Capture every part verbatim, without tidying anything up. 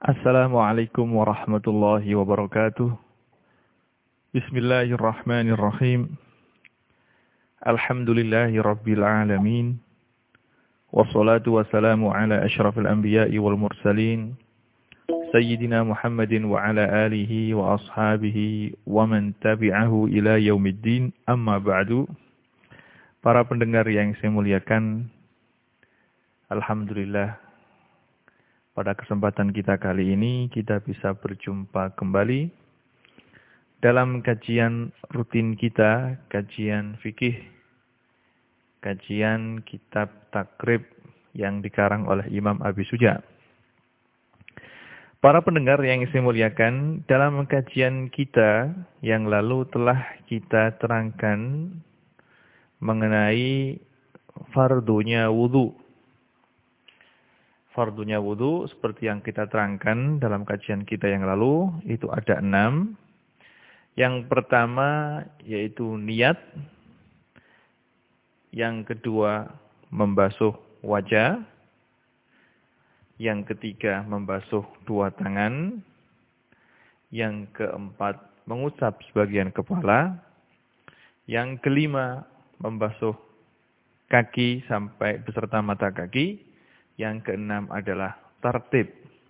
Assalamualaikum warahmatullahi wabarakatuh. Bismillahirrahmanirrahim. Alhamdulillahi rabbil alamin. Wassalatu wassalamu ala ashrafil anbiya'i wal mursalin. Sayyidina Muhammadin wa ala alihi wa ashabihi wa man tabi'ahu ila yaumiddin. Amma ba'du. Para pendengar yang saya muliakan, alhamdulillah, pada kesempatan kita kali ini, kita bisa berjumpa kembali dalam kajian rutin kita, kajian fikih, kajian kitab takrib yang dikarang oleh Imam Abi Suja. Para pendengar yang saya muliakan, dalam kajian kita yang lalu telah kita terangkan mengenai fardunya wudu. Fardunya wudu seperti yang kita terangkan dalam kajian kita yang lalu, itu ada enam. Yang pertama yaitu niat. Yang kedua membasuh wajah. Yang ketiga membasuh dua tangan. Yang keempat mengusap sebagian kepala. Yang kelima membasuh kaki sampai beserta mata kaki. Yang keenam adalah tertib.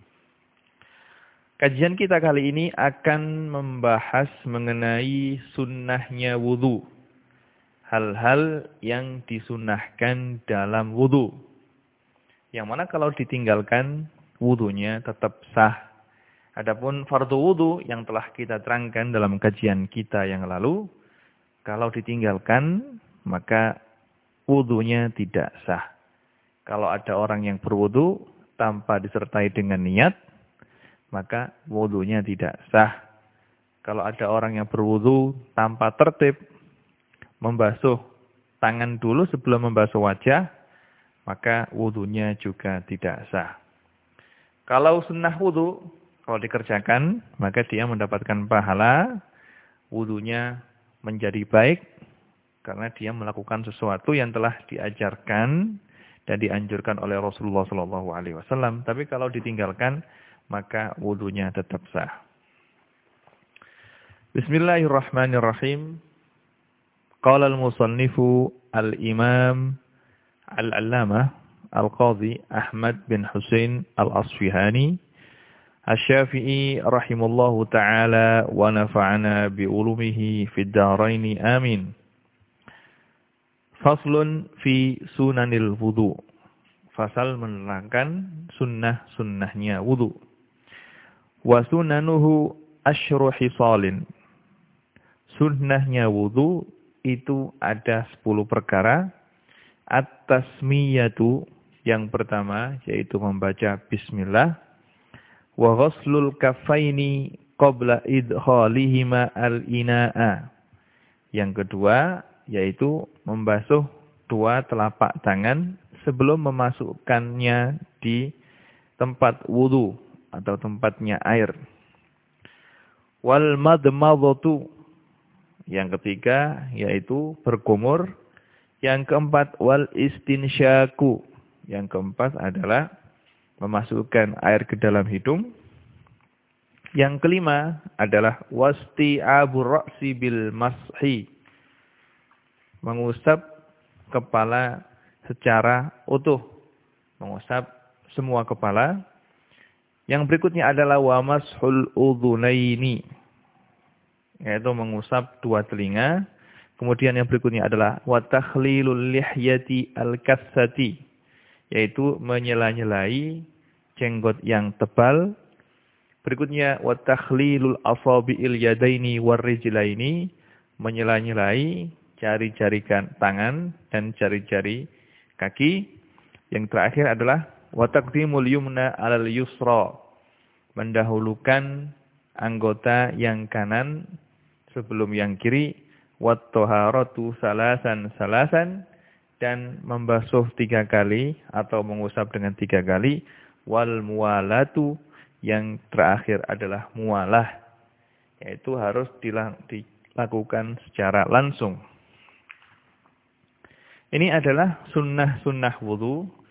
Kajian kita kali ini akan membahas mengenai sunnahnya wudu. Hal-hal yang disunnahkan dalam wudu. Yang mana kalau ditinggalkan, wudunya tetap sah. Adapun fardu wudu yang telah kita terangkan dalam kajian kita yang lalu, kalau ditinggalkan, maka wudunya tidak sah. Kalau ada orang yang berwudu tanpa disertai dengan niat, maka wudunya tidak sah. Kalau ada orang yang berwudu tanpa tertib, membasuh tangan dulu sebelum membasuh wajah, maka wudunya juga tidak sah. Kalau sunnah wudu, kalau dikerjakan, maka dia mendapatkan pahala, wudunya menjadi baik, karena dia melakukan sesuatu yang telah diajarkan dan dianjurkan oleh Rasulullah shallallahu alaihi wasallam. Tapi kalau ditinggalkan, maka wudunya tetap sah. Bismillahirrahmanirrahim. Qala al-musannifu al-imam al-allamah al-qadhi Ahmad bin Husain al-Asfihani asy-Syafi'i rahimallahu ta'ala wa nafa'ana bi ulumihi fid dharain amin. Faslun fi sunanil wudu. Fasal menerangkan sunnah-sunnahnya wudu. Wa sunanuhu asyru hisalin. Sunnahnya wudu itu ada sepuluh perkara. At-tasmiyatu, yang pertama yaitu membaca bismillah. Wa ghaslul kaffaini qabla idkhalihima al-ina'a. Yang kedua yaitu membasuh dua telapak tangan sebelum memasukkannya di tempat wudu atau tempatnya air. Wal madmadhatu, yang ketiga yaitu berkumur. Yang keempat wal istinsyaku, yang keempat adalah memasukkan air ke dalam hidung. Yang kelima adalah wasti'abur ra'si bil mashi, mengusap kepala secara utuh. Mengusap semua kepala. Yang berikutnya adalah wa mashul udhunaini, yaitu mengusap dua telinga. Kemudian yang berikutnya adalah wa takhlilul lihyati al-kassati, yaitu menyela-nyelai jenggot yang tebal. Berikutnya wa takhlilul asabi'il yadaini warrijlaini, menyela-nyelai jari-jari tangan dan jari-jari kaki. Yang terakhir adalah wa taqdimul yumna 'alal yusra, mendahulukan anggota yang kanan sebelum yang kiri. Wat taharatu salasan salasan, dan membasuh tiga kali atau mengusap dengan tiga kali. Wal muwalatu, yang terakhir adalah muwalah, yaitu harus dilakukan secara langsung. Ini adalah sunnah-sunnah wudu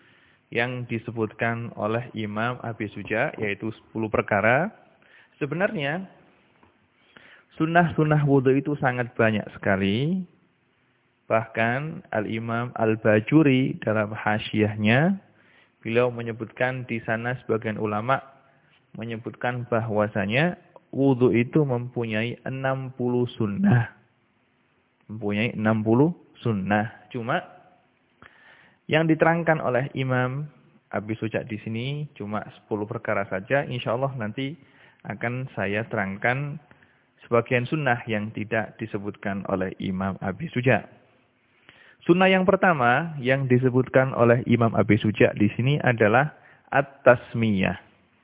yang disebutkan oleh Imam Abi Suja, yaitu sepuluh perkara. Sebenarnya sunnah-sunnah wudhu itu sangat banyak sekali. Bahkan Al-Imam Al-Bajuri dalam hasyiahnya, beliau menyebutkan di sana sebagian ulama menyebutkan bahwasanya wudhu itu mempunyai enam puluh sunnah. Mempunyai enam puluh sunnah. Cuma yang diterangkan oleh Imam Abi Suja di sini cuma sepuluh perkara saja. Insya Allah nanti akan saya terangkan sebagian sunnah yang tidak disebutkan oleh Imam Abi Suja. Sunnah yang pertama yang disebutkan oleh Imam Abi Suja di sini adalah at-tasmiyah.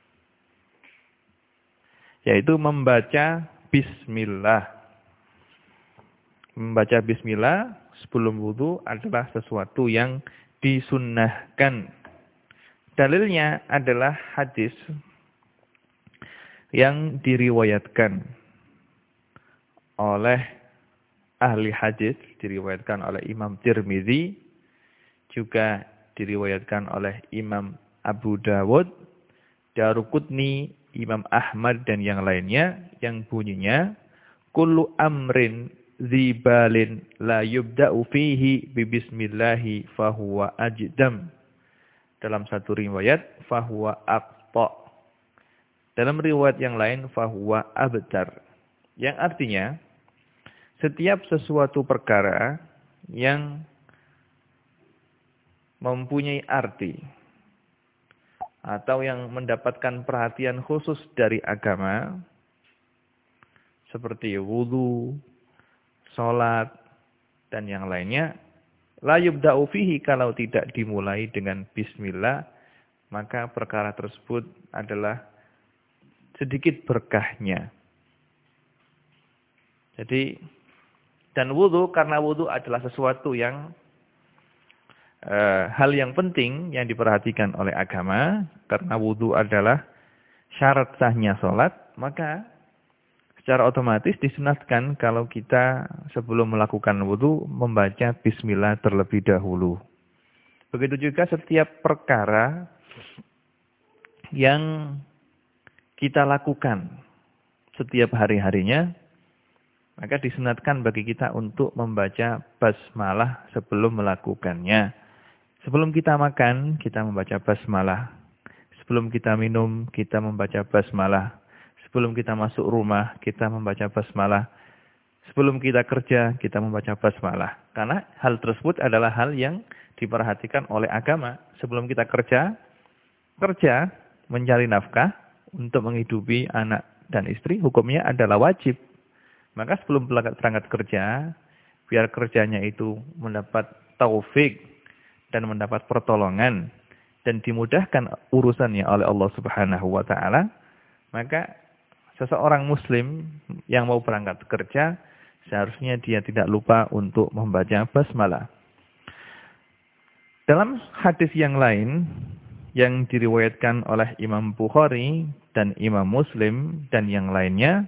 Yaitu membaca bismillah. Membaca bismillah sebelum wudu adalah sesuatu yang disunnahkan. Dalilnya adalah hadis yang diriwayatkan oleh ahli hadis, diriwayatkan oleh Imam Tirmidzi, juga diriwayatkan oleh Imam Abu Dawud, Daruqutni, Imam Ahmad dan yang lainnya, yang bunyinya kullu amrin zibalin la yubda'u fihi bi bismillahi fahuwa ajdam. Dalam satu riwayat fahuwa aqta. Dalam riwayat yang lain fahuwa abtar. Yang artinya setiap sesuatu perkara yang mempunyai arti atau yang mendapatkan perhatian khusus dari agama seperti wudu, salat dan yang lainnya, la yubda'u fihi, kalau tidak dimulai dengan bismillah, maka perkara tersebut adalah sedikit berkahnya. Jadi, dan wudu, karena wudu adalah sesuatu yang e, hal yang penting yang diperhatikan oleh agama, karena wudu adalah syarat sahnya sholat, maka secara otomatis disunatkan kalau kita sebelum melakukan wudu membaca bismillah terlebih dahulu. Begitu juga setiap perkara yang kita lakukan setiap hari-harinya, maka disunatkan bagi kita untuk membaca basmalah sebelum melakukannya. Sebelum kita makan, kita membaca basmalah. Sebelum kita minum, kita membaca basmalah. Sebelum kita masuk rumah, kita membaca basmalah. Sebelum kita kerja, kita membaca basmalah. Karena hal tersebut adalah hal yang diperhatikan oleh agama. Sebelum kita kerja, kerja mencari nafkah untuk menghidupi anak dan istri, hukumnya adalah wajib. Maka sebelum berangkat kerja, biar kerjanya itu mendapat taufik dan mendapat pertolongan dan dimudahkan urusannya oleh Allah Subhanahu wa taala, maka seseorang muslim yang mau berangkat kerja seharusnya dia tidak lupa untuk membaca basmalah. Dalam hadis yang lain yang diriwayatkan oleh Imam Bukhari dan Imam Muslim dan yang lainnya,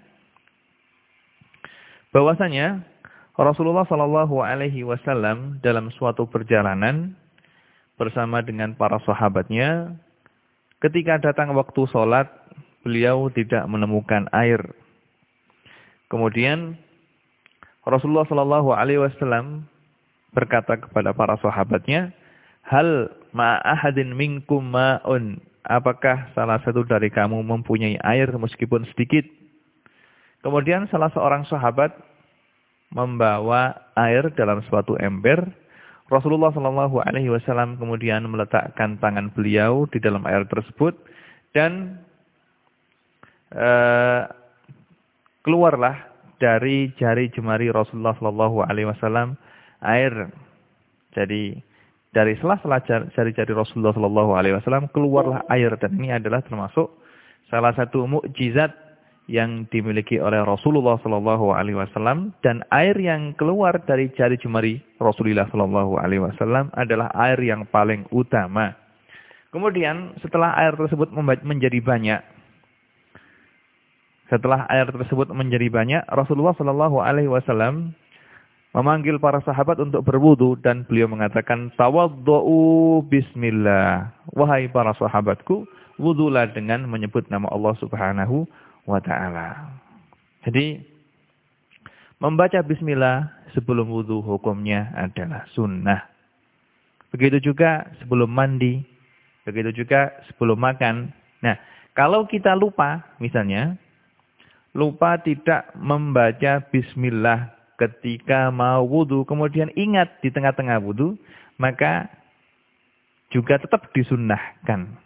bahwasanya Rasulullah Shallallahu Alaihi Wasallam dalam suatu perjalanan bersama dengan para sahabatnya, ketika datang waktu sholat, beliau tidak menemukan air. Kemudian Rasulullah Shallallahu Alaihi Wasallam berkata kepada para sahabatnya, hal ma'ahadin minkum ma'un, apakah salah satu dari kamu mempunyai air meskipun sedikit? Kemudian salah seorang sahabat membawa air dalam suatu ember. Rasulullah Shallallahu Alaihi Wasallam kemudian meletakkan tangan beliau di dalam air tersebut dan uh, keluarlah dari jari jemari Rasulullah Shallallahu Alaihi Wasallam air. Jadi dari sela-sela jari-jari Rasulullah Shallallahu Alaihi Wasallam keluarlah air, dan ini adalah termasuk salah satu mukjizat yang dimiliki oleh Rasulullah Shallallahu Alaihi Wasallam, dan air yang keluar dari jari jemari Rasulullah Shallallahu Alaihi Wasallam adalah air yang paling utama. Kemudian setelah air tersebut menjadi banyak, setelah air tersebut menjadi banyak, Rasulullah Shallallahu Alaihi Wasallam memanggil para sahabat untuk berwudu dan beliau mengatakan tawaddu bismillah. Wahai para sahabatku, wudulah dengan menyebut nama Allah Subhanahu wa taala. Jadi membaca bismillah sebelum wudu hukumnya adalah sunnah. Begitu juga sebelum mandi, begitu juga sebelum makan. Nah, kalau kita lupa misalnya lupa tidak membaca bismillah ketika mau wudu, kemudian ingat di tengah-tengah wudu, maka juga tetap disunnahkan.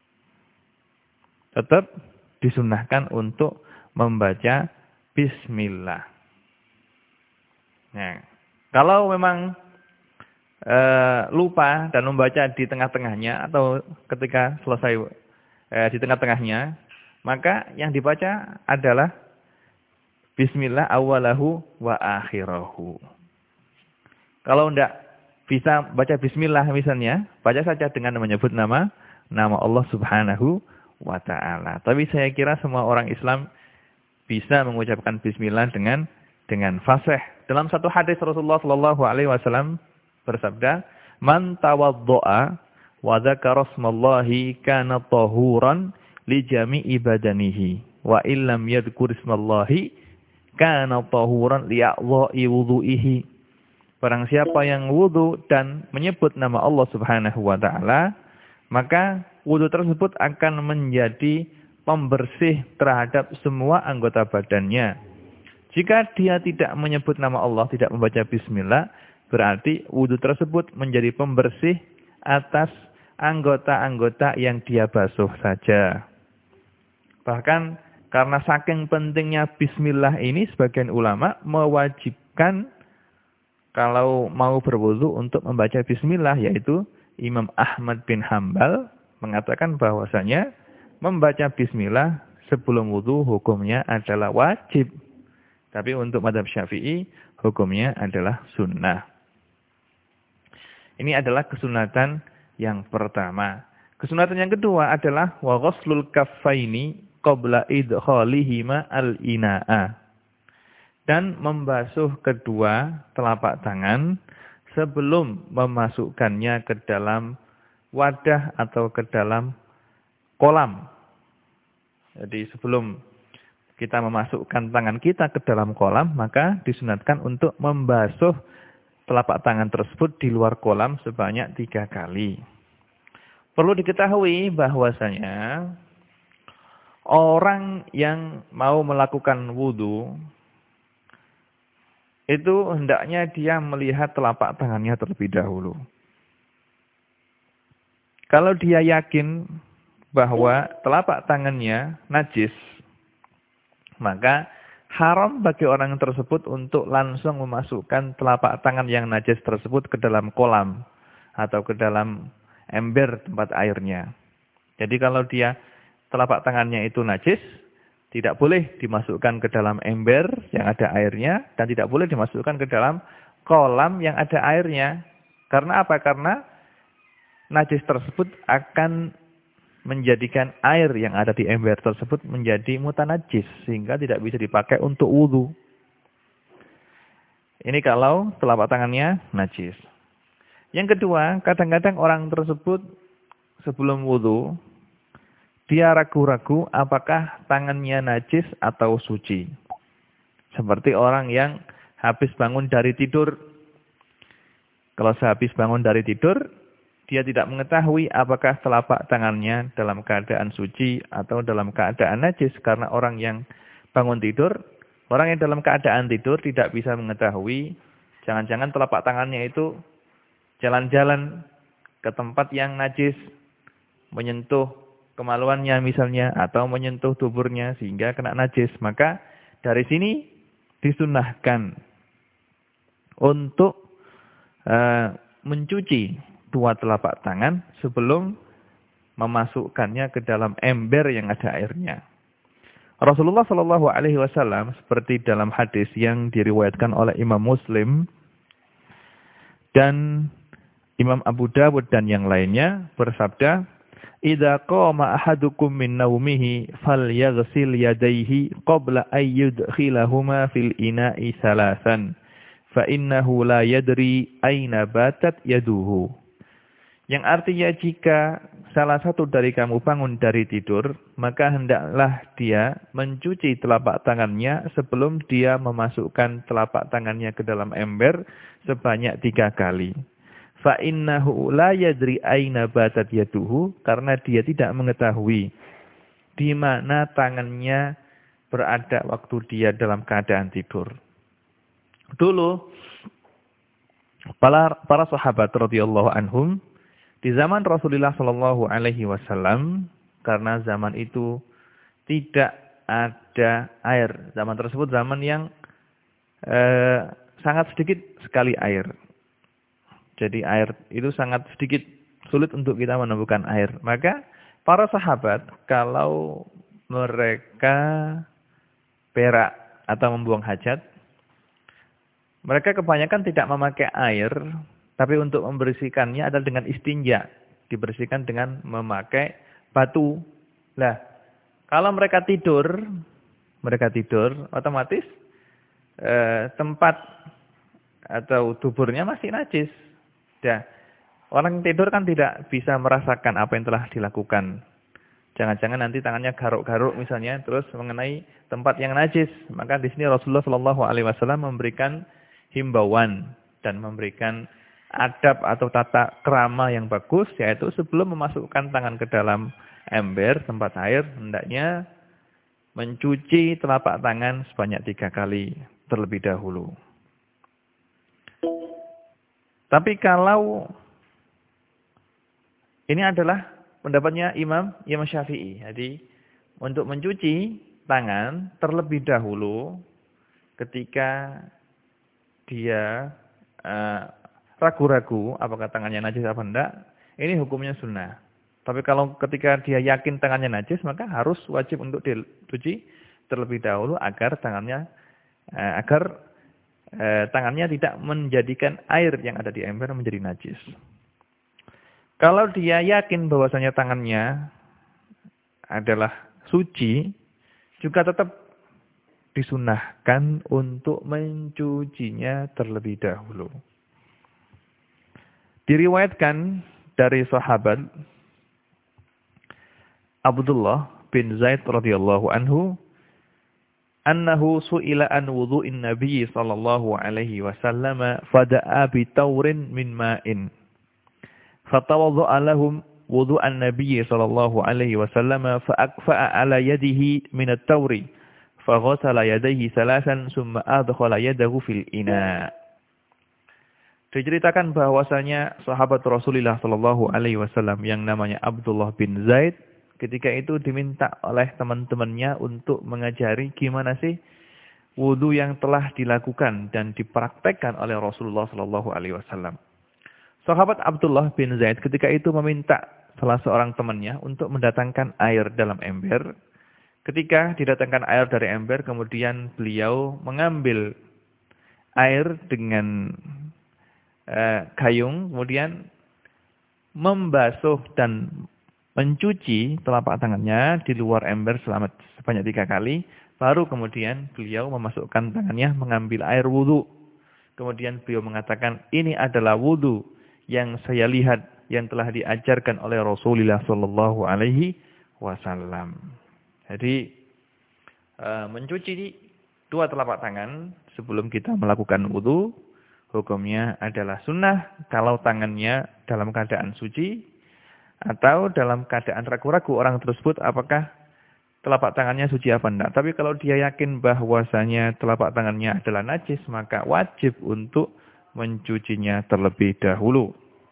Tetap disunnahkan untuk membaca bismillah. Nah, kalau memang e, lupa dan membaca di tengah-tengahnya atau ketika selesai e, di tengah-tengahnya, maka yang dibaca adalah bismillah awalahu wa akhirahu. Kalau tidak bisa baca bismillah misalnya, baca saja dengan menyebut nama nama Allah Subhanahu wa taala. Tapi saya kira semua orang Islam bisa mengucapkan bismillah dengan dengan fasih. Dalam satu hadis Rasulullah sallallahu alaihi wasallam bersabda, "Man tawaddo'a wa dzakara ismallahi kana tahuran li jami'i badanihi wa illam yadhkur ismallahi kana tahuran li'a'dha'i wudhu'ihi." Barang siapa yang wudu dan menyebut nama Allah Subhanahu wa taala, maka wudu tersebut akan menjadi pembersih terhadap semua anggota badannya. Jika dia tidak menyebut nama Allah, tidak membaca bismillah, berarti wudu tersebut menjadi pembersih atas anggota-anggota yang dia basuh saja. Bahkan karena saking pentingnya bismillah ini, sebagian ulama mewajibkan kalau mau berwudu untuk membaca bismillah, yaitu Imam Ahmad bin Hambal mengatakan bahwasanya membaca bismillah sebelum wudu hukumnya adalah wajib. Tapi untuk mazhab Syafi'i hukumnya adalah sunnah. Ini adalah kesunatan yang pertama. Kesunatan yang kedua adalah wa ghuslul kaffaini qabla idkhalihima al-ina'a. Dan membasuh kedua telapak tangan sebelum memasukkannya ke dalam wadah atau ke dalam kolam. Jadi sebelum kita memasukkan tangan kita ke dalam kolam, maka disunatkan untuk membasuh telapak tangan tersebut di luar kolam sebanyak tiga kali. Perlu diketahui bahwasanya orang yang mau melakukan wudu itu hendaknya dia melihat telapak tangannya terlebih dahulu. Kalau dia yakin bahwa telapak tangannya najis, maka haram bagi orang tersebut untuk langsung memasukkan telapak tangan yang najis tersebut ke dalam kolam atau ke dalam ember tempat airnya. Jadi kalau dia telapak tangannya itu najis, tidak boleh dimasukkan ke dalam ember yang ada airnya dan tidak boleh dimasukkan ke dalam kolam yang ada airnya. Karena apa? Karena najis tersebut akan menjadikan air yang ada di ember tersebut menjadi mutanajis sehingga tidak bisa dipakai untuk wudu. Ini kalau telapak tangannya najis. Yang kedua, kadang-kadang orang tersebut sebelum wudu dia ragu-ragu apakah tangannya najis atau suci. Seperti orang yang habis bangun dari tidur. Kalau sehabis bangun dari tidur, dia tidak mengetahui apakah telapak tangannya dalam keadaan suci atau dalam keadaan najis. Karena orang yang bangun tidur, orang yang dalam keadaan tidur tidak bisa mengetahui. Jangan-jangan telapak tangannya itu jalan-jalan ke tempat yang najis, menyentuh kemaluannya misalnya, atau menyentuh tuburnya sehingga kena najis. Maka dari sini disunahkan untuk uh, mencuci dua telapak tangan sebelum memasukkannya ke dalam ember yang ada airnya. Rasulullah Shallallahu Alaihi Wasallam seperti dalam hadis yang diriwayatkan oleh Imam Muslim dan Imam Abu Dawud dan yang lainnya bersabda, "Idza qama ahadukum min naumihi falyaghsil yadayhi qabla an yudkhilahuma fil ina'i salasan, fa innahu la yadri aina batat yaduhu. Yang artinya jika salah satu dari kamu bangun dari tidur, maka hendaklah dia mencuci telapak tangannya sebelum dia memasukkan telapak tangannya ke dalam ember sebanyak tiga kali. Fa innahu la yadri aina batat yaduhu, karena dia tidak mengetahui di mana tangannya berada waktu dia dalam keadaan tidur. Dulu para para sahabat radhiyallahu anhum di zaman Rasulullah Shallallahu Alaihi Wasallam, karena zaman itu tidak ada air. Zaman tersebut zaman yang eh, sangat sedikit sekali air. Jadi air itu sangat sedikit, sulit untuk kita menemukan air. Maka para sahabat kalau mereka berak atau membuang hajat, mereka kebanyakan tidak memakai air, tapi untuk membersihkannya adalah dengan istinja. Dibersihkan dengan memakai batu. Lah, kalau mereka tidur, mereka tidur, otomatis eh, tempat atau tuburnya masih najis. Dah, orang tidur kan tidak bisa merasakan apa yang telah dilakukan. Jangan-jangan nanti tangannya garuk-garuk misalnya, terus mengenai tempat yang najis. Maka di sini Rasulullah Shallallahu Alaihi Wasallam memberikan himbauan dan memberikan adab atau tata krama yang bagus, yaitu sebelum memasukkan tangan ke dalam ember tempat air, hendaknya mencuci telapak tangan sebanyak tiga kali terlebih dahulu. Tapi kalau ini adalah pendapatnya Imam Imam Syafi'i, jadi untuk mencuci tangan terlebih dahulu ketika dia uh, ragu-ragu apakah tangannya najis apa enggak, ini hukumnya sunnah. Tapi kalau ketika dia yakin tangannya najis, maka harus wajib untuk dicuci terlebih dahulu agar tangannya eh, agar eh, tangannya tidak menjadikan air yang ada di ember menjadi najis. Kalau dia yakin bahwasanya tangannya adalah suci, juga tetap disunnahkan untuk mencucinya terlebih dahulu. Diriwayatkan dari sahabat Abdullah bin Zaid radhiyallahu anhu, annahu su'ila an wudu'in Nabi sallallahu alaihi wasallam fada'a bi taurin min ma'in. Fatawadda'a lahum wudu'an Nabi sallallahu alaihi wasallam fa'akfa'a ala yadihi min at-tauri. Faghasala yadayhi salasan summa adkhala yadahu fil ina'. Diceritakan bahwasanya sahabat Rasulullah Shallallahu Alaihi Wasallam yang namanya Abdullah bin Zaid ketika itu diminta oleh teman-temannya untuk mengajari gimana sih wudu yang telah dilakukan dan dipraktekkan oleh Rasulullah Shallallahu Alaihi Wasallam. Sahabat Abdullah bin Zaid ketika itu meminta salah seorang temannya untuk mendatangkan air dalam ember. Ketika didatangkan air dari ember, kemudian beliau mengambil air dengan gayung, kemudian membasuh dan mencuci telapak tangannya di luar ember selama sebanyak tiga kali. Baru kemudian beliau memasukkan tangannya mengambil air wudu. Kemudian beliau mengatakan, ini adalah wudu yang saya lihat yang telah diajarkan oleh Rasulullah Sallallahu Alaihi Wasallam. Jadi mencuci dua telapak tangan sebelum kita melakukan wudu, hukumnya adalah sunnah kalau tangannya dalam keadaan suci atau dalam keadaan ragu-ragu orang tersebut apakah telapak tangannya suci apa enggak. Tapi kalau dia yakin bahwasanya telapak tangannya adalah najis, maka wajib untuk mencucinya terlebih dahulu.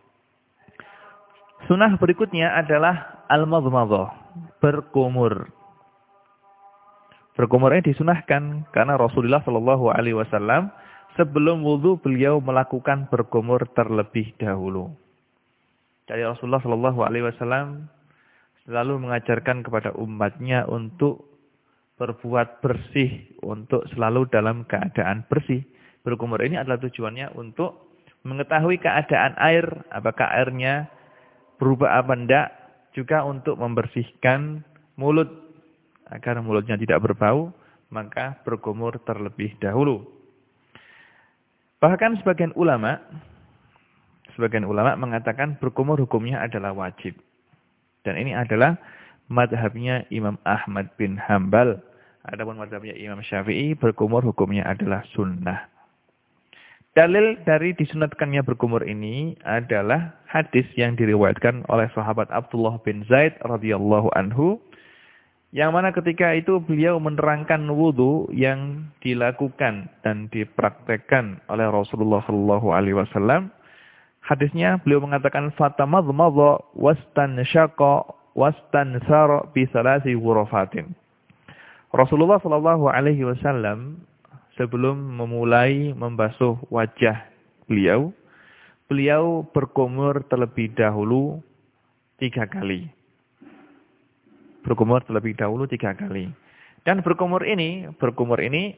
Sunnah berikutnya adalah al-madmadhah, berkumur. Berkumur ini disunahkan karena Rasulullah Shallallahu Alaihi Wasallam sebelum wudu beliau melakukan berkumur terlebih dahulu. Jadi Rasulullah Shallallahu Alaihi Wasallam selalu mengajarkan kepada umatnya untuk berbuat bersih, untuk selalu dalam keadaan bersih. Berkumur ini adalah tujuannya untuk mengetahui keadaan air, apakah airnya berubah apa enggak, juga untuk membersihkan mulut agar mulutnya tidak berbau, maka berkumur terlebih dahulu. Bahkan sebagian ulama, sebagian ulama mengatakan berkumur hukumnya adalah wajib. Dan ini adalah madhabnya Imam Ahmad bin Hambal. Adapun madhabnya Imam Syafi'i, berkumur hukumnya adalah sunnah. Dalil dari disunatkannya berkumur ini adalah hadis yang diriwayatkan oleh sahabat Abdullah bin Zaid radhiyallahu anhu, yang mana ketika itu beliau menerangkan wudu yang dilakukan dan dipraktekkan oleh Rasulullah sallallahu alaihi wasallam. Hadisnya beliau mengatakan fatamadmadha wastansyaqa wastansara bi salasi ghurafatin. Rasulullah sallallahu alaihi wasallam sebelum memulai membasuh wajah beliau, beliau berkumur terlebih dahulu tiga kali. Berkumur terlebih dahulu tiga kali. Dan berkumur ini, berkumur ini,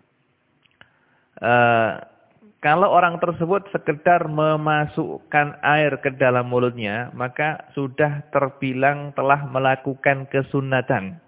uh, kalau orang tersebut sekedar memasukkan air ke dalam mulutnya, maka sudah terbilang telah melakukan kesunatan.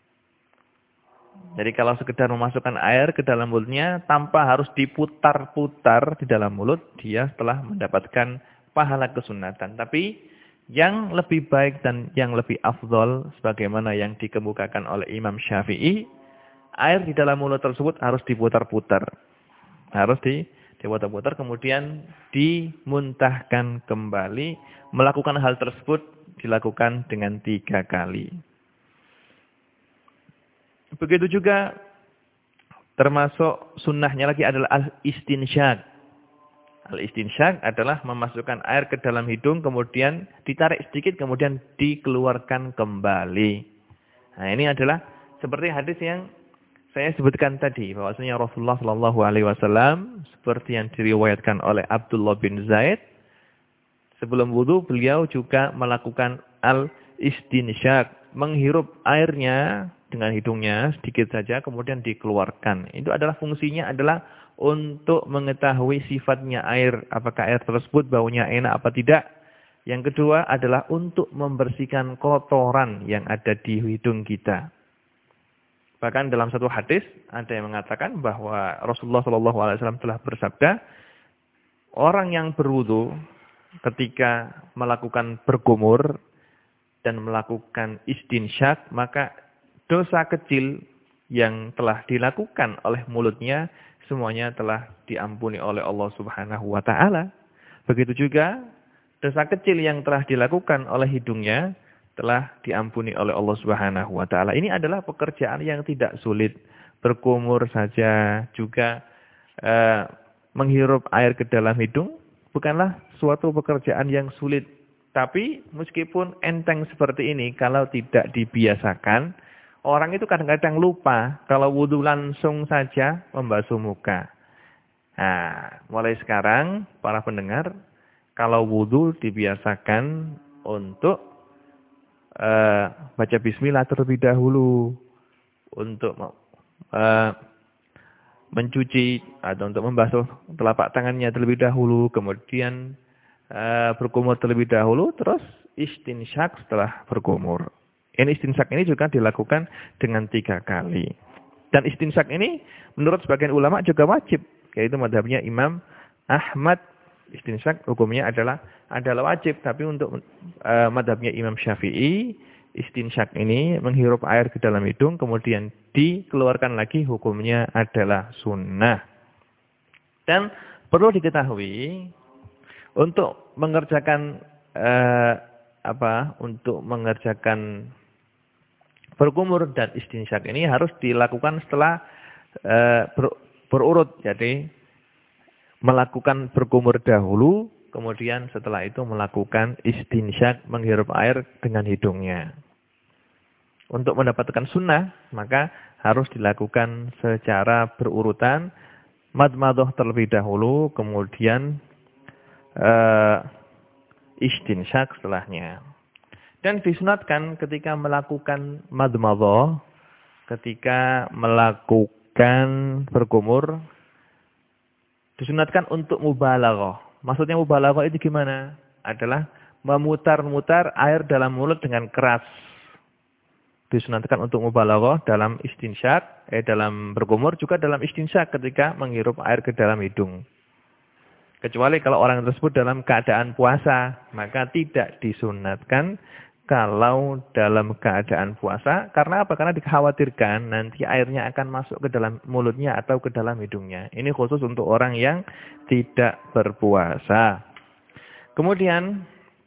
Jadi kalau sekedar memasukkan air ke dalam mulutnya tanpa harus diputar-putar di dalam mulut, dia telah mendapatkan pahala kesunatan. Tapi yang lebih baik dan yang lebih afdol, sebagaimana yang dikemukakan oleh Imam Syafi'i, air di dalam mulut tersebut harus diputar-putar. Harus di, diputar-putar, kemudian dimuntahkan kembali. Melakukan hal tersebut dilakukan dengan tiga kali. Begitu juga termasuk sunnahnya lagi adalah al-istinsyak. Al-istinsyak adalah memasukkan air ke dalam hidung, kemudian ditarik sedikit, kemudian dikeluarkan kembali. Nah, ini adalah seperti hadis yang saya sebutkan tadi, bahwasanya Rasulullah Shallallahu Alaihi Wasallam seperti yang diriwayatkan oleh Abdullah bin Zaid, sebelum wudu beliau juga melakukan al-istinsyak, menghirup airnya dengan hidungnya sedikit saja, kemudian dikeluarkan. Itu adalah fungsinya adalah untuk mengetahui sifatnya air, apakah air tersebut baunya enak apa tidak. Yang kedua adalah untuk membersihkan kotoran yang ada di hidung kita. Bahkan dalam satu hadis ada yang mengatakan bahwa Rasulullah shallallahu alaihi wasallam telah bersabda, orang yang berwudu ketika melakukan berkumur dan melakukan istinsyak, maka dosa kecil yang telah dilakukan oleh mulutnya semuanya telah diampuni oleh Allah Subhanahu wa taala. Begitu juga dosa kecil yang telah dilakukan oleh hidungnya telah diampuni oleh Allah Subhanahu wa taala. Ini adalah pekerjaan yang tidak sulit. Berkumur saja juga eh, menghirup air ke dalam hidung bukanlah suatu pekerjaan yang sulit. Tapi meskipun enteng seperti ini, kalau tidak dibiasakan, orang itu kadang-kadang lupa kalau wudu langsung saja membasuh muka. Nah, mulai sekarang para pendengar, kalau wudu dibiasakan untuk uh, baca bismillah terlebih dahulu, untuk uh, mencuci atau untuk membasuh telapak tangannya terlebih dahulu, kemudian uh, berkumur terlebih dahulu, terus istinsyak setelah berkumur. Ini istinsyak ini juga dilakukan dengan tiga kali. Dan istinsyak ini menurut sebagian ulama juga wajib. Yaitu madhabnya Imam Ahmad. Istinsyak hukumnya adalah adalah wajib. Tapi untuk uh, madhabnya Imam Syafi'i, istinsyak ini menghirup air ke dalam hidung, kemudian dikeluarkan lagi, hukumnya adalah sunnah. Dan perlu diketahui, untuk mengerjakan uh, apa? Untuk mengerjakan berkumur dan istinsyak ini harus dilakukan setelah uh, ber, berurut. Jadi melakukan berkumur dahulu, kemudian setelah itu melakukan istinsyak, menghirup air dengan hidungnya. Untuk mendapatkan sunnah, maka harus dilakukan secara berurutan. Madmadoh terlebih dahulu, kemudian uh, istinsyak setelahnya. Dan disunatkan ketika melakukan madmadhah, ketika melakukan berkumur, disunatkan untuk mubalaghah. Maksudnya mubalaghah itu gimana? Adalah memutar-mutar air dalam mulut dengan keras. Disunatkan untuk mubalaghah dalam istinsyak, eh dalam berkumur, juga dalam istinsyak ketika menghirup air ke dalam hidung. Kecuali kalau orang tersebut dalam keadaan puasa, maka tidak disunatkan kalau dalam keadaan puasa. Karena apa? Karena dikhawatirkan nanti airnya akan masuk ke dalam mulutnya atau ke dalam hidungnya. Ini khusus untuk orang yang tidak berpuasa. Kemudian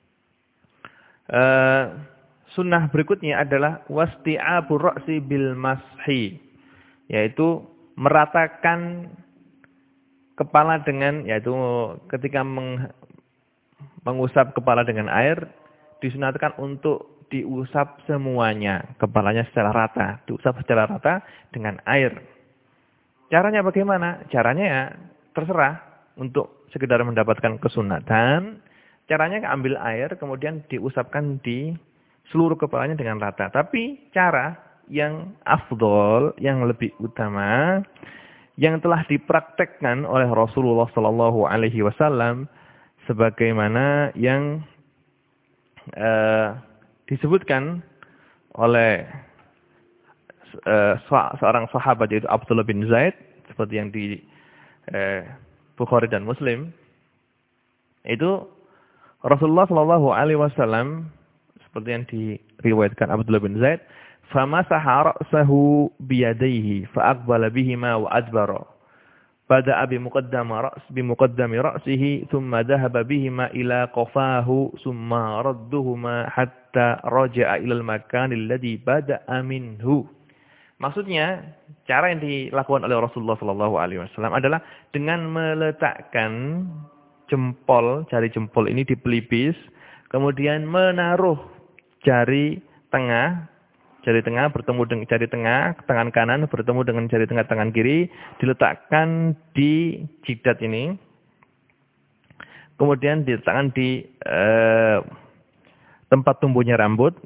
uh, sunnah berikutnya adalah wasti'abur ra'si bil mashi, yaitu meratakan kepala dengan, yaitu ketika meng, mengusap kepala dengan air, disunatkan untuk diusap semuanya, kepalanya secara rata, diusap secara rata dengan air. Caranya bagaimana? Caranya ya terserah, untuk sekedar mendapatkan kesunatan, caranya ambil air kemudian diusapkan di seluruh kepalanya dengan rata. Tapi cara yang afdol, yang lebih utama, yang telah dipraktekkan oleh Rasulullah Sallallahu Alaihi Wasallam, sebagaimana yang uh, disebutkan oleh uh, seorang sahabat, yaitu Abdullah bin Zaid, seperti yang di uh, Bukhari dan Muslim, itu Rasulullah Sallallahu Alaihi Wasallam, seperti yang diriwayatkan Abdullah bin Zaid, famasaha ra'sahu biyadayhi fa'aqbala bihima wa adbara. Bada'a bimuqaddama ra's bimuqaddami ra'sihi thumma dhahaba bihima ila qafahu thumma radduhuma hatta raja'a ila al-makan alladhi bada'a minhu. Maksudnya, cara yang dilakukan oleh Rasulullah sallallahu alaihi wasallam adalah dengan meletakkan jempol, jari jempol ini di pelipis, kemudian menaruh jari tengah, jari tengah bertemu dengan jari tengah, tangan kanan bertemu dengan jari tengah tangan kiri, diletakkan di jidat ini. Kemudian diletakkan di eh, tempat tumbuhnya rambut.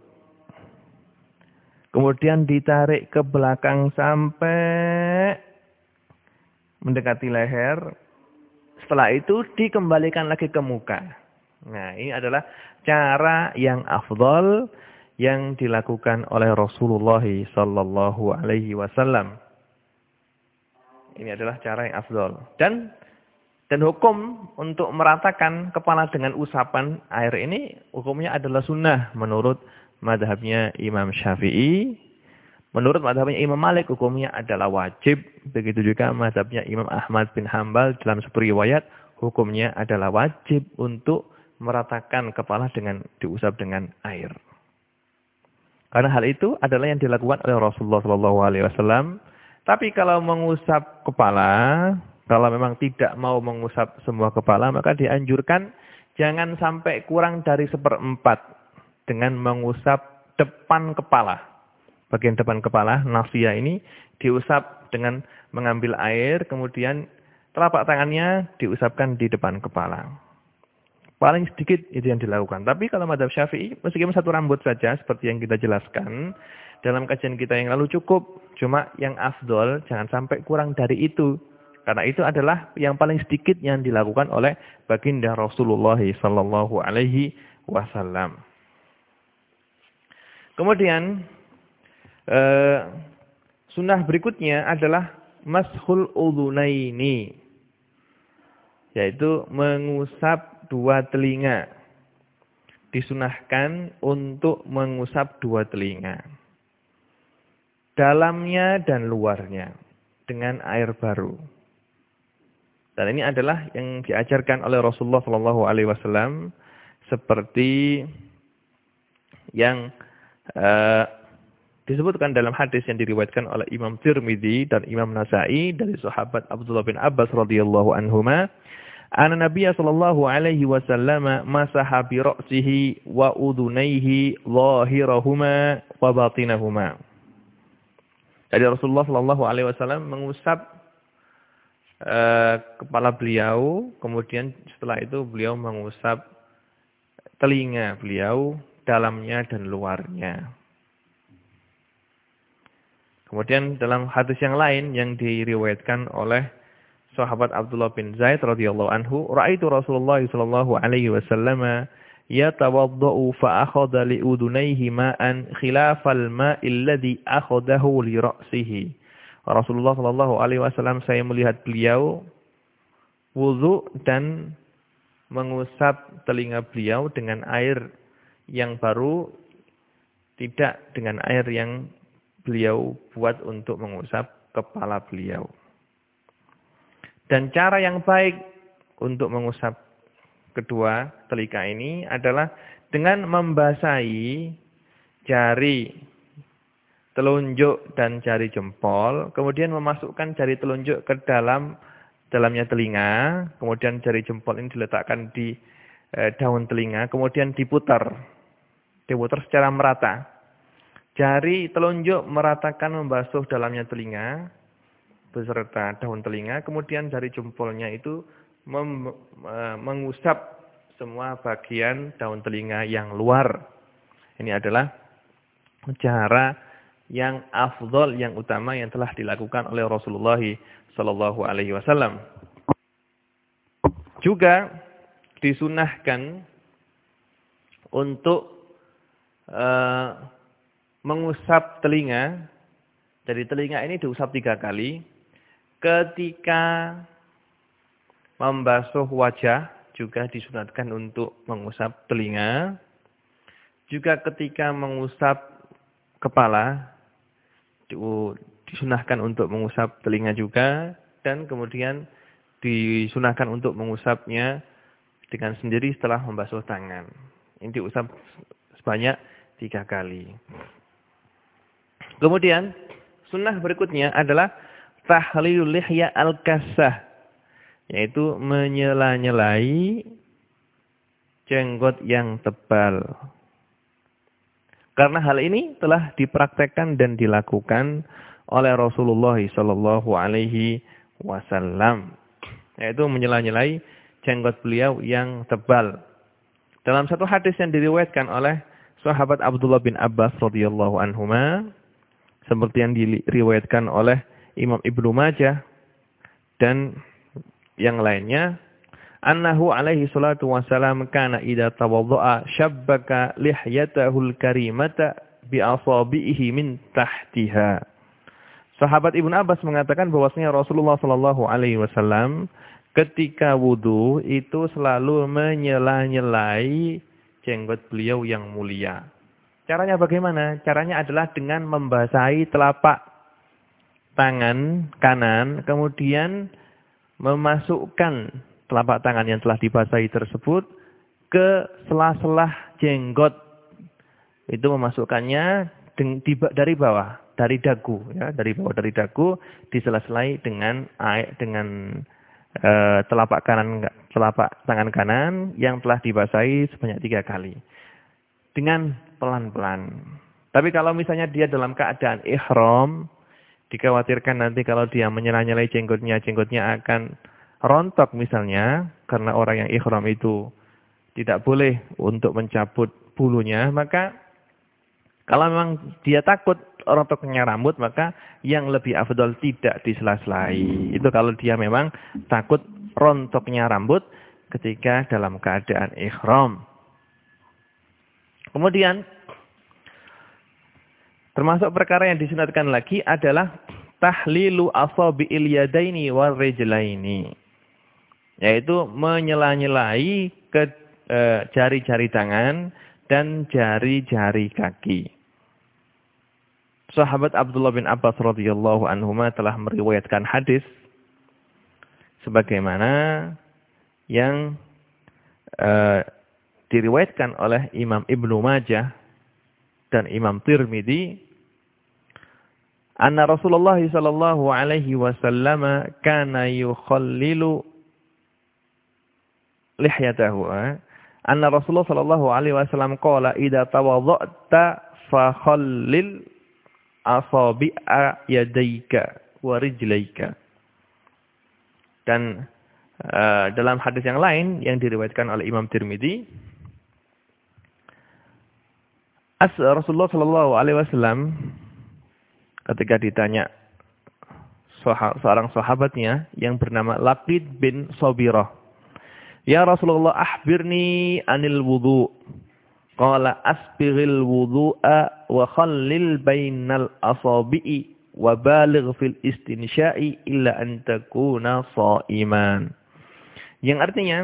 Kemudian ditarik ke belakang sampai mendekati leher. Setelah itu dikembalikan lagi ke muka. Nah, ini adalah cara yang afdal yang dilakukan oleh Rasulullah sallallahu alaihi wasallam. Ini adalah cara yang afdal. Dan dan hukum untuk meratakan kepala dengan usapan air ini, hukumnya adalah sunnah menurut madhabnya Imam Syafi'i. Menurut madhabnya Imam Malik, hukumnya adalah wajib. Begitu juga madhabnya Imam Ahmad bin Hanbal, dalam sebuah riwayat, hukumnya adalah wajib untuk meratakan kepala dengan diusap dengan air. Karena hal itu adalah yang dilakukan oleh Rasulullah sallallahu alaihi wasallam. Tapi kalau mengusap kepala, kalau memang tidak mau mengusap semua kepala, maka dianjurkan jangan sampai kurang dari seperempat dengan mengusap depan kepala. Bagian depan kepala, nasiyah ini, diusap dengan mengambil air, kemudian telapak tangannya diusapkan di depan kepala. Paling sedikit itu yang dilakukan. Tapi kalau madhab Syafi'i, meskipun satu rambut saja, seperti yang kita jelaskan dalam kajian kita yang lalu cukup. Cuma yang afdol, jangan sampai kurang dari itu. Karena itu adalah yang paling sedikit yang dilakukan oleh baginda Rasulullah sallallahu alaihi wasallam. Kemudian, eh, sunnah berikutnya adalah mashul udhunaini, yaitu mengusap dua telinga. Disunahkan untuk mengusap dua telinga, dalamnya dan luarnya, dengan air baru. Dan ini adalah yang diajarkan oleh Rasulullah sallallahu alaihi wasallam, seperti yang uh, disebutkan dalam hadis yang diriwayatkan oleh Imam Tirmidzi dan Imam Nasa'i dari sahabat Abdullah bin Abbas radhiyallahu anhuma, anna Nabiya sallallahu alaihi wasallam masaha bi ra'sihi wa udhunayhi zahirahuma wa batinahuma. Jadi Rasulullah sallallahu alaihi wasallam mengusap Uh, kepala beliau, kemudian setelah itu beliau mengusap telinga beliau, dalamnya dan luarnya. Kemudian dalam hadis yang lain yang diriwayatkan oleh sahabat Abdullah bin Zaid radhiyallahu anhu, ra'aitu Rasulullah sallallahu alaihi wasallam yatawaddau fa akhadha li udunayhi ma'an khilafal ma'il ladzi akhadahu li ra'sihi. Rasulullah sallallahu alaihi wasallam, saya melihat beliau wudu dan mengusap telinga beliau dengan air yang baru, tidak dengan air yang beliau buat untuk mengusap kepala beliau. Dan cara yang baik untuk mengusap kedua telinga ini adalah dengan membasahi jari telunjuk dan jari jempol, kemudian memasukkan jari telunjuk ke dalam dalamnya telinga, kemudian jari jempol ini diletakkan di e, daun telinga, kemudian diputar, diputar secara merata. Jari telunjuk meratakan membasuh dalamnya telinga beserta daun telinga, kemudian jari jempolnya itu mem, e, mengusap semua bagian daun telinga yang luar. Ini adalah cara yang afdol, yang utama yang telah dilakukan oleh Rasulullah Sallallahu Alaihi Wasallam. Juga disunahkan untuk uh, mengusap telinga. Dari telinga ini diusap tiga kali. Ketika membasuh wajah juga disunatkan untuk mengusap telinga. Juga ketika mengusap kepala disunahkan untuk mengusap telinga juga, dan kemudian disunahkan untuk mengusapnya dengan sendiri setelah membasuh tangan. Ini diusap sebanyak tiga kali. Kemudian sunnah berikutnya adalah tahlilul lihya al-kassah, yaitu menyela-nyelai jenggot yang tebal. Karena hal ini telah dipraktekkan dan dilakukan oleh Rasulullah Sallallahu Alaihi Wasallam, yaitu menyela-nyelai jenggot beliau yang tebal. Dalam satu hadis yang diriwayatkan oleh sahabat Abdullah bin Abbas radhiyallahu anhuma, seperti yang diriwayatkan oleh Imam Ibnu Majah dan yang lainnya, annahu alaihi salatu wasalam kana idza tawaddaa shabbaka lihyatahul karimata bi asabihi min tahtiha. Sahabat Ibnu Abbas mengatakan bahwasanya Rasulullah sallallahu alaihi wasallam ketika wudu itu selalu menyela-nyelai jenggot beliau yang mulia. Caranya bagaimana? Caranya adalah dengan membasahi telapak tangan kanan, kemudian memasukkan telapak tangan yang telah dibasahi tersebut ke sela-sela jenggot. Itu memasukkannya dari bawah, dari dagu, ya, dari bawah dari dagu, disela-selai dengan air, dengan uh, telapak kanan, telapak tangan kanan yang telah dibasahi sebanyak tiga kali, dengan pelan-pelan. Tapi kalau misalnya dia dalam keadaan ihram, dikhawatirkan nanti kalau dia menyela-nyelai jenggotnya, jenggotnya akan rontok misalnya, karena orang yang ihram itu tidak boleh untuk mencabut bulunya, maka kalau memang dia takut rontoknya rambut, maka yang lebih afdol tidak disela-selai. Itu kalau dia memang takut rontoknya rambut ketika dalam keadaan ihram. Kemudian termasuk perkara yang disunatkan lagi adalah tahlilu asabi'il yadaini war rijlaini, yaitu menyela-nyelai ke jari-jari e, tangan dan jari-jari kaki. Sahabat Abdullah bin Abbas radhiyallahu anhuma telah meriwayatkan hadis sebagaimana yang e, diriwayatkan oleh Imam Ibnu Majah dan Imam Tirmidzi, anna Rasulullah sallallahu alaihi wasallam kana yukhallilu lihyatahu. Anna Rasulullah sallallahu alaihi wasallam qala idza tawadha'ta fa khallil asabi'a yadayka wa rijlaika. Dan uh, dalam hadis yang lain yang diriwayatkan oleh Imam Tirmidzi, As Rasulullah sallallahu alaihi wasallam ketika ditanya seorang sahabatnya yang bernama Laqid bin Sabirah, "Ya Rasulullah, akhbirni anil wudu." Qala asbighil wudu'a wa khallil bainal asabi'i wa baligh fil istinsya'i illa an takuna sha'iman. Yang artinya,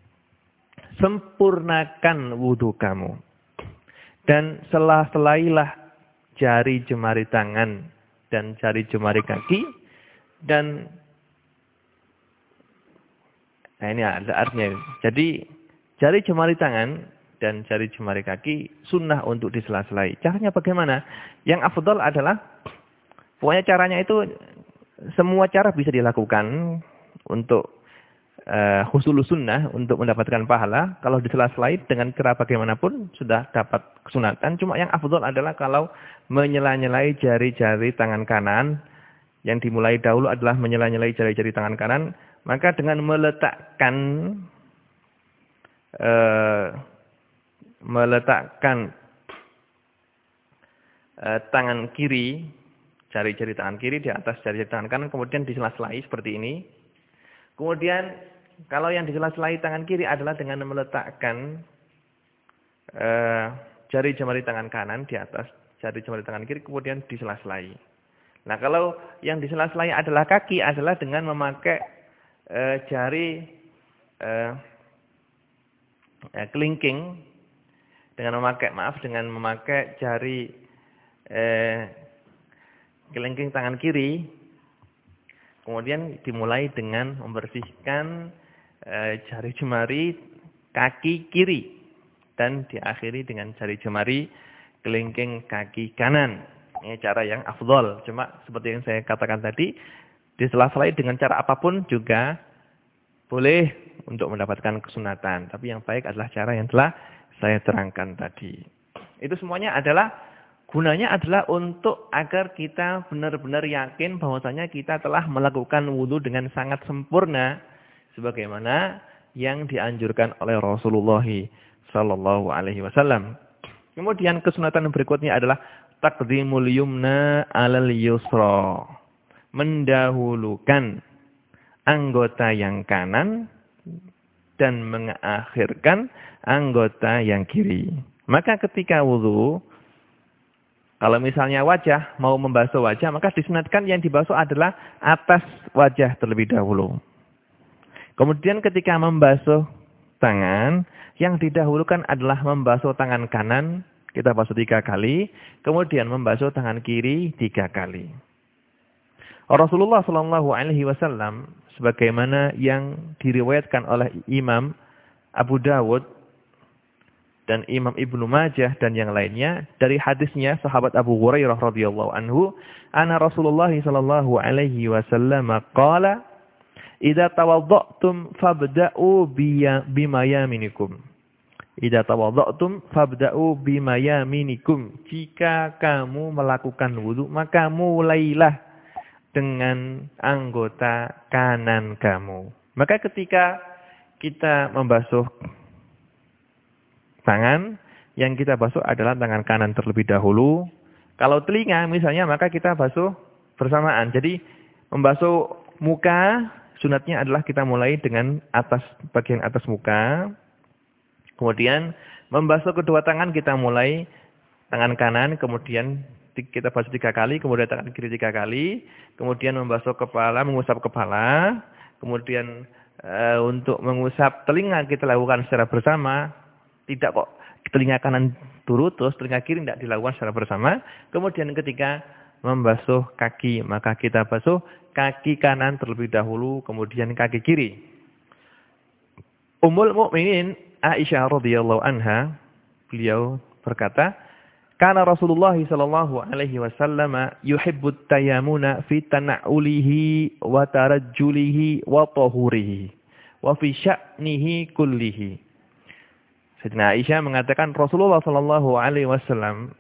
sempurnakan wudhu kamu. Dan selah-selailah jari jemari tangan dan jari jemari kaki. Dan nah ini ada artinya. Jadi jari jemari tangan dan jari jemari kaki sunnah untuk disela-selai. Caranya bagaimana? Yang afdal adalah, pokoknya caranya itu semua cara bisa dilakukan untuk uh, husul sunnah, untuk mendapatkan pahala. Kalau disela-selai dengan cara bagaimanapun sudah dapat kesunatan. Cuma yang afdal adalah kalau menyela-nyelai jari-jari tangan kanan. Yang dimulai dahulu adalah menyela-nyelai jari-jari tangan kanan. Maka dengan meletakkan uh, meletakkan uh, tangan kiri, jari-jari tangan kiri di atas jari-jari tangan kanan, kemudian disela-selai seperti ini. Kemudian kalau yang disela-selai tangan kiri adalah dengan meletakkan uh, jari jemari tangan kanan di atas jari jemari tangan kiri, kemudian disela-selai. Nah, kalau yang disela-selai adalah kaki, adalah dengan memakai uh, jari uh, uh, kelingking, dengan memakai maaf dengan memakai jari uh, kelingking tangan kiri, kemudian dimulai dengan membersihkan uh, jari jemari kaki kiri dan diakhiri dengan jari jemari kelingking kaki kanan. Ini cara yang afdol. Cuma seperti yang saya katakan tadi, disela-selai dengan cara apapun juga boleh untuk mendapatkan kesunatan. Tapi yang baik adalah cara yang telah saya terangkan tadi. Itu semuanya adalah, gunanya adalah untuk agar kita benar-benar yakin bahwasanya kita telah melakukan wudhu dengan sangat sempurna. Sebagaimana yang dianjurkan oleh Rasulullah Sallallahu Alaihi Wasallam. Kemudian kesunatan berikutnya adalah taqdimul yumna alal yusra. Mendahulukan anggota yang kanan dan mengakhirkan anggota yang kiri. Maka ketika wudhu, kalau misalnya wajah, mau membasuh wajah, maka disunatkan yang dibasuh adalah atas wajah terlebih dahulu. Kemudian ketika membasuh tangan, yang didahulukan adalah membasuh tangan kanan, kita basuh tiga kali. Kemudian membasuh tangan kiri tiga kali. Rasulullah Shallallahu Alaihi Wasallam, sebagaimana yang diriwayatkan oleh Imam Abu Dawud dan Imam Ibnu Majah dan yang lainnya, dari hadisnya sahabat Abu Hurairah radhiyallahu anhu, anna Rasulullah Shallallahu Alaihi Wasallam qala, idza tawadda'tum fabda'u bima yaminikum. Idza tawadda'tum fabda'u bima yaminikum. Jika kamu melakukan wudu, maka mulailah dengan anggota kanan kamu. Maka ketika kita membasuh tangan, yang kita basuh adalah tangan kanan terlebih dahulu. Kalau telinga misalnya, maka kita basuh bersamaan. Jadi membasuh muka, sunatnya adalah kita mulai dengan atas, bagian atas muka. Kemudian membasuh kedua tangan, kita mulai tangan kanan, kemudian kita basuh tiga kali, kemudian tangan kiri tiga kali. Kemudian membasuh kepala, mengusap kepala. Kemudian e, untuk mengusap telinga kita lakukan secara bersama. Tidak kok telinga kanan turut, terus telinga kiri tidak dilakukan secara bersama. Kemudian ketika membasuh kaki, maka kita basuh kaki kanan terlebih dahulu, kemudian kaki kiri. Ummul Mukminin Aisyah radhiyallahu anha, beliau berkata, "Kana Rasulullah sallallahu alaihi wasallam yuhibbut tayammuna fi tana'ulihi wa tarajjulihi wa tahurihi wa fi sya'nihi kullihi." Sayyidina Aisyah mengatakan Rasulullah sallallahu alaihi wasallam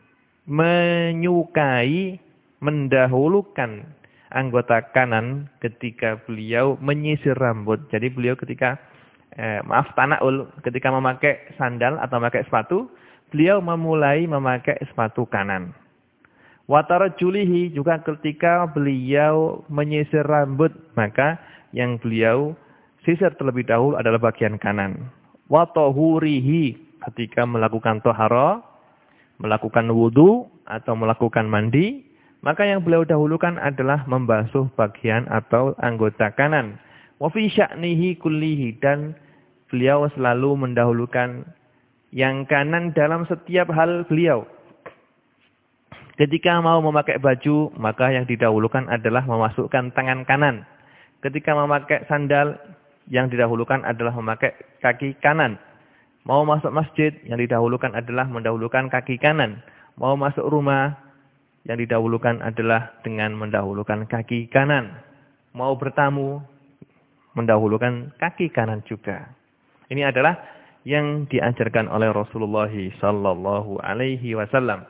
menyukai mendahulukan anggota kanan ketika beliau menyisir rambut. Jadi beliau ketika eh, maaf tanaul, ketika memakai sandal atau memakai sepatu, beliau memulai memakai sepatu kanan. Wa tarajjulihi, juga ketika beliau menyisir rambut, maka yang beliau sisir terlebih dahulu adalah bagian kanan. Wa tahurihi, ketika melakukan tohara, melakukan wudu atau melakukan mandi, maka yang beliau dahulukan adalah membasuh bagian atau anggota kanan. Wa fi sya'nihi kullihi, dan beliau selalu mendahulukan yang kanan dalam setiap hal beliau. Ketika mau memakai baju, maka yang didahulukan adalah memasukkan tangan kanan. Ketika memakai sandal, yang didahulukan adalah memakai kaki kanan. Mau masuk masjid, yang didahulukan adalah mendahulukan kaki kanan. Mau masuk rumah, yang didahulukan adalah dengan mendahulukan kaki kanan. Mau bertamu, mendahulukan kaki kanan juga. Ini adalah yang diajarkan oleh Rasulullah sallallahu alaihi wasallam.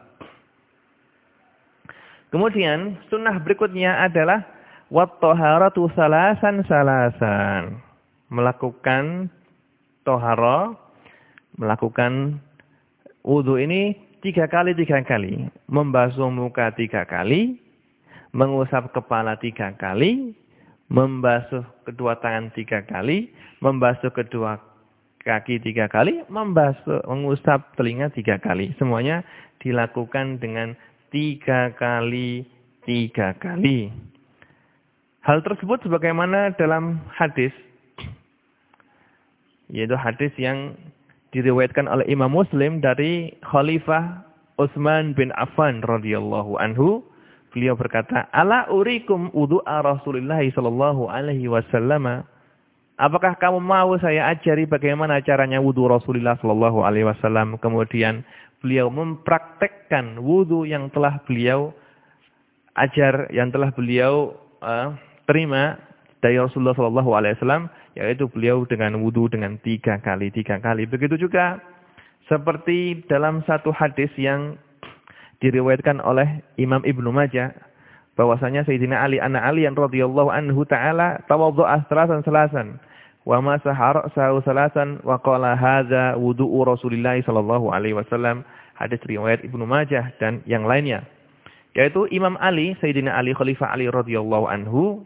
Kemudian sunnah berikutnya adalah wat-thaharatu salasan salasan. Melakukan tohara, melakukan wudu ini tiga kali tiga kali. Membasuh muka tiga kali, mengusap kepala tiga kali, membasuh kedua tangan tiga kali, membasuh kedua kaki tiga kali, membasuh, mengusap telinga tiga kali. Semuanya dilakukan dengan tiga kali, tiga kali. Hal tersebut sebagaimana dalam hadis, yaitu hadis yang diriwayatkan oleh Imam Muslim dari Khalifah Utsman bin Affan radhiyallahu anhu. Beliau berkata, "Ala urikum wudu'a Rasulullah sallallahu alaihi wasallam." Apakah kamu mau saya ajari bagaimana caranya wudu Rasulullah sallallahu alaihi wasallam? Kemudian beliau mempraktekkan wudu yang telah beliau ajar, yang telah beliau uh, terima dari Rasulullah sallallahu alaihi wasallam, yaitu beliau dengan wudu dengan tiga kali, tiga kali. Begitu juga seperti dalam satu hadis yang diriwayatkan oleh Imam Ibnu Majah, bahwasanya Sayyidina Ali anna Aliyan radhiyallahu anhu ta'ala tawaddu'a salasan salasan wa masaha ra'sahu salasan wa qala hadza wudu'u Rasulillah sallallahu alaihi wasallam. Hadis riwayat Ibnu Majah dan yang lainnya. Yaitu Imam Ali, Sayyidina Ali Khalifah Ali radhiyallahu anhu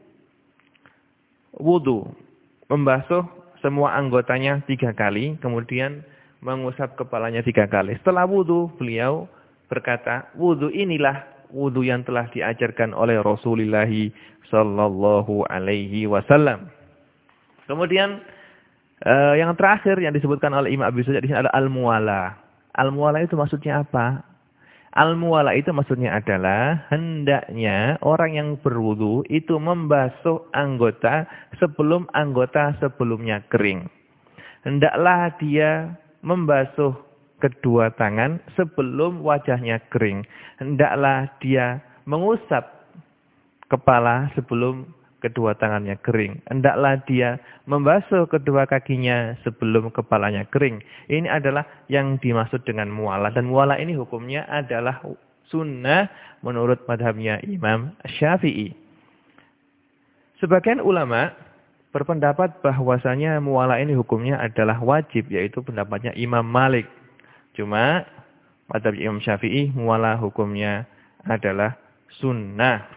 wudu, membasuh semua anggotanya tiga kali, kemudian mengusap kepalanya tiga kali. Setelah wudu, beliau berkata, wudu inilah wudu yang telah diajarkan oleh Rasulullah sallallahu alaihi wasallam. Kemudian eh, yang terakhir yang disebutkan oleh Imam Abi Suja di sini adalah al-muwala. Al-muwala itu maksudnya apa? Al-muwala itu maksudnya adalah hendaknya orang yang berwudu itu membasuh anggota sebelum anggota sebelumnya kering. Hendaklah dia membasuh kedua tangan sebelum wajahnya kering. Hendaklah dia mengusap kepala sebelum kedua tangannya kering. Hendaklah dia membasuh kedua kakinya sebelum kepalanya kering. Ini adalah yang dimaksud dengan muwala. Dan muwala ini hukumnya adalah sunnah menurut madhabnya Imam Syafi'i. Sebagian ulama berpendapat bahwasanya muwala ini hukumnya adalah wajib, yaitu pendapatnya Imam Malik. Cuma madhab Imam Syafi'i muwala hukumnya adalah sunnah.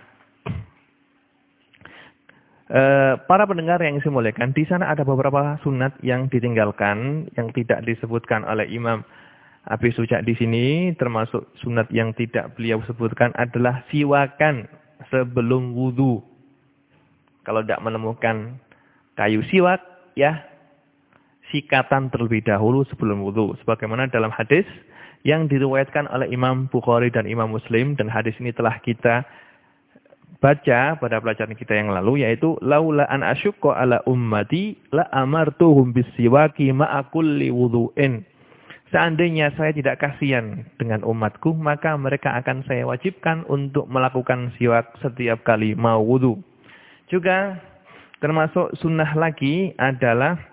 E, para pendengar yang saya muliakan, di sana ada beberapa sunat yang ditinggalkan, yang tidak disebutkan oleh Imam Abi Suja di sini, termasuk sunat yang tidak beliau sebutkan adalah siwakan sebelum wudu. Kalau tidak menemukan kayu siwak, ya sikatan terlebih dahulu sebelum wudu. Sebagaimana dalam hadis yang diriwayatkan oleh Imam Bukhari dan Imam Muslim, dan hadis ini telah kita baca pada pelajaran kita yang lalu, yaitu laula an asyqa ala ummati la amartuhum bisiwaki ma'a kulli wudu'in. Seandainya saya tidak kasihan dengan umatku, maka mereka akan saya wajibkan untuk melakukan siwak setiap kali mau wudu. Juga termasuk sunnah lagi adalah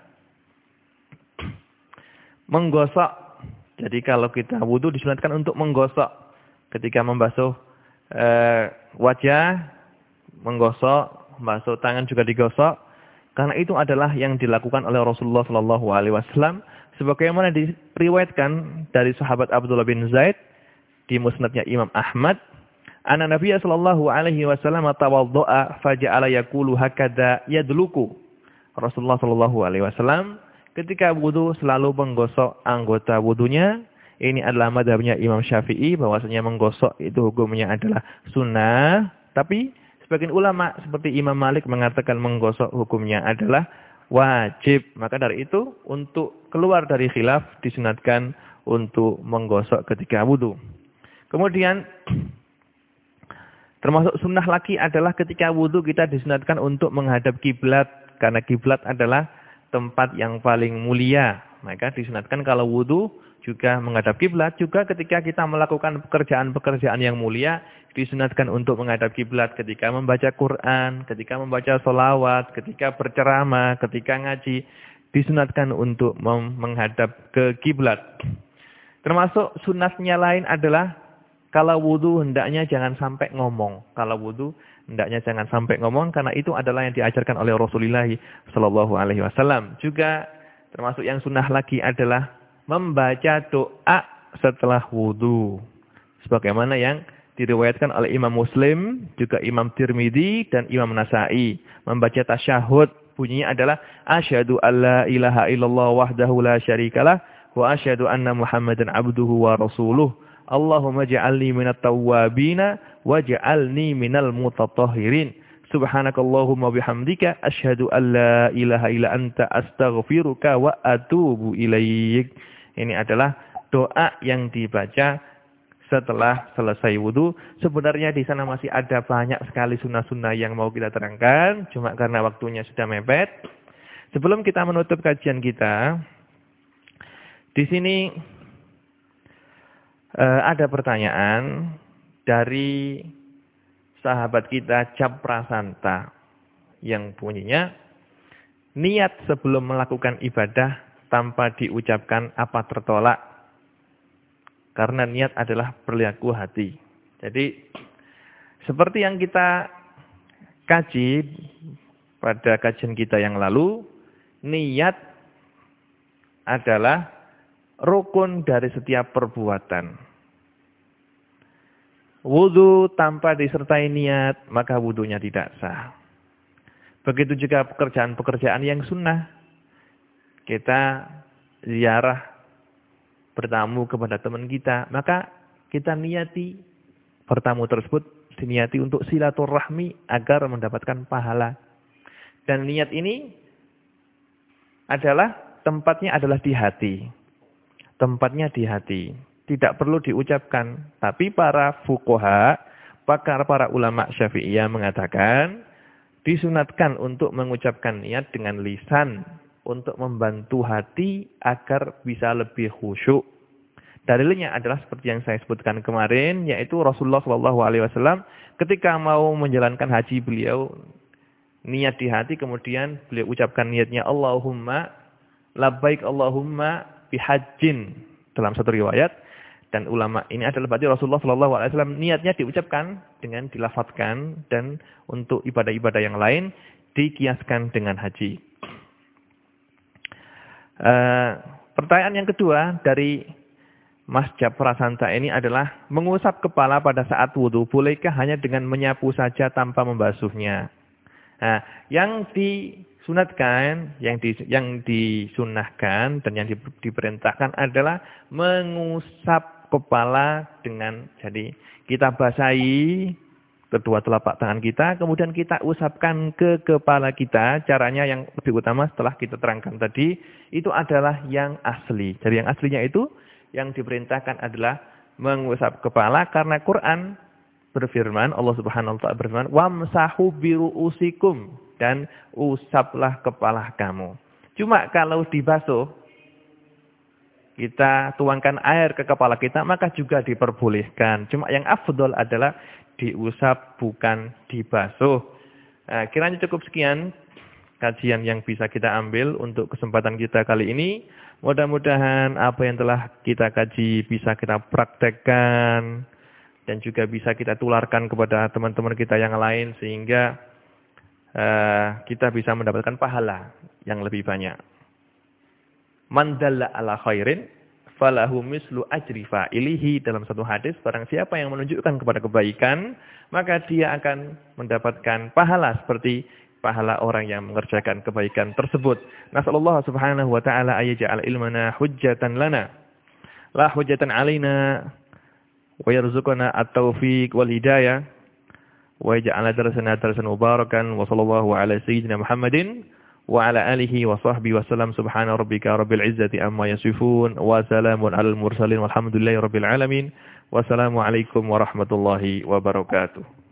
menggosok. Jadi kalau kita wudu disunatkan untuk menggosok ketika membasuh eh, wajah, menggosok, membasuh tangan juga digosok, karena itu adalah yang dilakukan oleh Rasulullah sallallahu alaihi wasallam, sebagaimana diriwayatkan dari sahabat Abdullah bin Zaid di musnadnya Imam Ahmad, anna Nabiyya sallallahu alaihi wasallam tawaddo'a faja'ala yaqulu hakadha yadluku. Rasulullah sallallahu alaihi wasallam ketika wudu selalu menggosok anggota wudunya. Ini adalah madhabnya Imam Syafi'i, bahwasanya menggosok itu hukumnya adalah sunnah, tapi Sebagian ulama seperti Imam Malik mengatakan menggosok hukumnya adalah wajib. Maka dari itu untuk keluar dari khilaf disunatkan untuk menggosok ketika wudu. Kemudian termasuk sunnah lagi adalah ketika wudu kita disunatkan untuk menghadap kiblat. Karena kiblat adalah tempat yang paling mulia. Maka disunatkan kalau wudu juga menghadap kiblat. Juga ketika kita melakukan pekerjaan-pekerjaan yang mulia, disunatkan untuk menghadap kiblat ketika membaca Quran, ketika membaca sholawat, ketika berceramah, ketika ngaji. Disunatkan untuk menghadap ke kiblat. Termasuk sunatnya lain adalah kalau wudu hendaknya jangan sampai ngomong. Kalau wudu hendaknya jangan sampai ngomong karena itu adalah yang diajarkan oleh Rasulullah Shallallahu Alaihi Wasallam. Juga termasuk yang sunnah lagi adalah membaca doa setelah wudu. Sebagaimana yang diriwayatkan oleh Imam Muslim, juga Imam Tirmidzi dan Imam Nasa'i. Membaca tasyahud bunyinya adalah asyhadu alla ilaha illallah wahdahu la syarikalah wa asyhadu anna Muhammadan abduhu wa rasuluh. Allahumma ja'alni minat tawwabina waj'alni minal mutatahhirin. Subhanakallahumma bihamdika asyhadu an la ilaha illa anta astaghfiruka wa atubu ilaik. Ini adalah doa yang dibaca setelah selesai wudu. Sebenarnya di sana masih ada banyak sekali sunnah-sunnah yang mau kita terangkan, cuma karena waktunya sudah mepet. Sebelum kita menutup kajian kita, di sini uh, ada pertanyaan dari sahabat kita Cap Prasanta yang bunyinya, niat sebelum melakukan ibadah tanpa diucapkan apa tertolak? Karena niat adalah perilaku hati. Jadi seperti yang kita kaji pada kajian kita yang lalu, niat adalah rukun dari setiap perbuatan. Wudu tanpa disertai niat, maka wudunya tidak sah. Begitu juga pekerjaan-pekerjaan yang sunnah. Kita ziarah, bertamu kepada teman kita, maka kita niati bertamu tersebut, diniati untuk silaturahmi agar mendapatkan pahala. Dan niat ini adalah, tempatnya adalah di hati. Tempatnya di hati. Tidak perlu diucapkan. Tapi para fuqaha, pakar para ulama Syafi'iyah mengatakan, disunatkan untuk mengucapkan niat dengan lisan, untuk membantu hati agar bisa lebih khusyuk. Dalilnya adalah seperti yang saya sebutkan kemarin, yaitu Rasulullah shallallahu alaihi wasallam ketika mau menjalankan haji beliau, niat di hati, kemudian beliau ucapkan niatnya, Allahumma labbaik Allahumma bihajjin, dalam satu riwayat. Dan ulama ini adalah berarti Rasulullah shallallahu alaihi wasallam niatnya diucapkan dengan dilafadzkan, dan untuk ibadah-ibadah yang lain dikiaskan dengan haji. Uh, pertanyaan yang kedua dari Mas Cap Prasanta ini adalah mengusap kepala pada saat wudu, bolehkah hanya dengan menyapu saja tanpa membasuhnya? Nah, yang disunatkan, yang di, yang disunahkan dan yang di, diperintahkan adalah mengusap kepala dengan, jadi kita basahi kedua telapak tangan kita, kemudian kita usapkan ke kepala kita. Caranya yang lebih utama setelah kita terangkan tadi, itu adalah yang asli. Jadi yang aslinya itu, yang diperintahkan adalah mengusap kepala, karena Quran berfirman, Allah Subhanahu wa taala berfirman, "Wamsahu biru'usikum," dan usaplah kepala kamu. Cuma kalau dibasuh, kita tuangkan air ke kepala kita, maka juga diperbolehkan. Cuma yang afdol adalah diusap, bukan dibasuh. Nah, kiranya cukup sekian kajian yang bisa kita ambil untuk kesempatan kita kali ini. Mudah-mudahan apa yang telah kita kaji bisa kita praktekkan dan juga bisa kita tularkan kepada teman-teman kita yang lain, sehingga uh, kita bisa mendapatkan pahala yang lebih banyak. Man dalla ala khairin falahu mislu ajri fa'ilihi, dalam satu hadis, barang siapa yang menunjukkan kepada kebaikan, maka dia akan mendapatkan pahala seperti pahala orang yang mengerjakan kebaikan tersebut. Nasallallahu subhanahu wa ta'ala ayyaja'al ilmana hujjatan lana la hujjatan alaina wa yarzuqana at-taufiq wal hidayah ويجعل درسنا درسا مباركا وصلى الله على سيدنا محمد وعلى آله وصحبه وسلم سبحان ربك رب العزة أما يصفون وسلام على المرسلين والحمد لله رب العالمين والسلام عليكم ورحمة الله وبركاته.